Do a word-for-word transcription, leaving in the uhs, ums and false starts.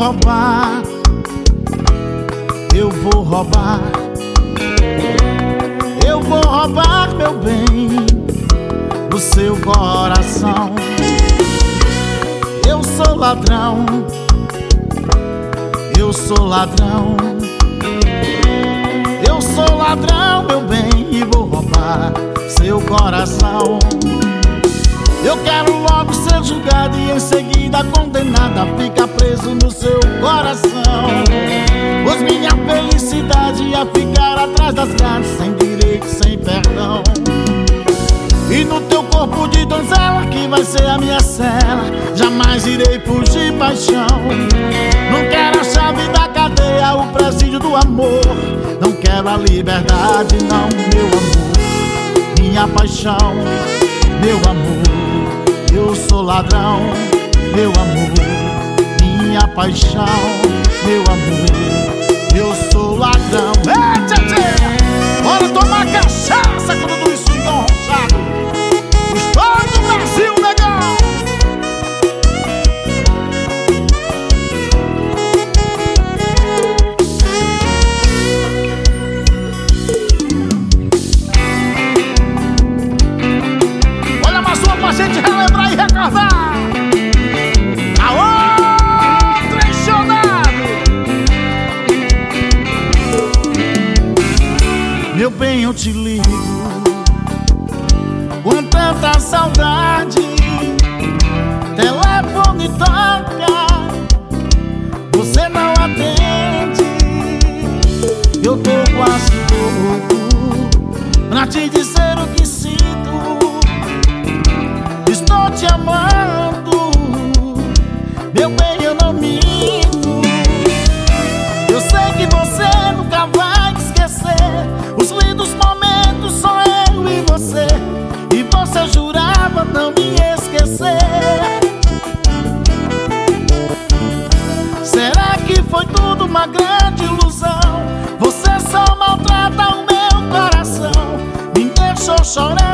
roubar, eu vou roubar, eu vou roubar, meu bem, o seu coração. Eu sou ladrão, eu sou ladrão, eu sou ladrão, meu bem, e vou roubar seu coração. Eu quero logo ser julgado e em seguida condenado a ficar preso no seu coração, pois minha felicidade ia ficar atrás das grades, sem direito, sem perdão. E no teu corpo de donzela, que vai ser a minha cela, jamais irei fugir, paixão. Não quero a chave da cadeia, o presídio do amor. Não quero a liberdade, não, meu amor, minha paixão, meu amor. Eu sou ladrão, meu amor, minha paixão, meu amor. Eu sou ladrão. Ei, tchê, tchê, bora tomar cachaça quando do swingão rochado. História do Brasil, negão. Olha mais uma pra gente relembrar e recordar. Aô, traicionado. Meu bem, eu te ligo com tanta saudade, telefone toca, você não atende. Eu tô quase louco pra te dizer o que sinto. Estou te amando, meu bem, eu não minto. Eu sei que você nunca vai esquecer os lindos momentos, só eu e você. E você jurava não me esquecer. Será que foi tudo uma grande ilusão? Você só maltrata o meu coração, me deixou chorando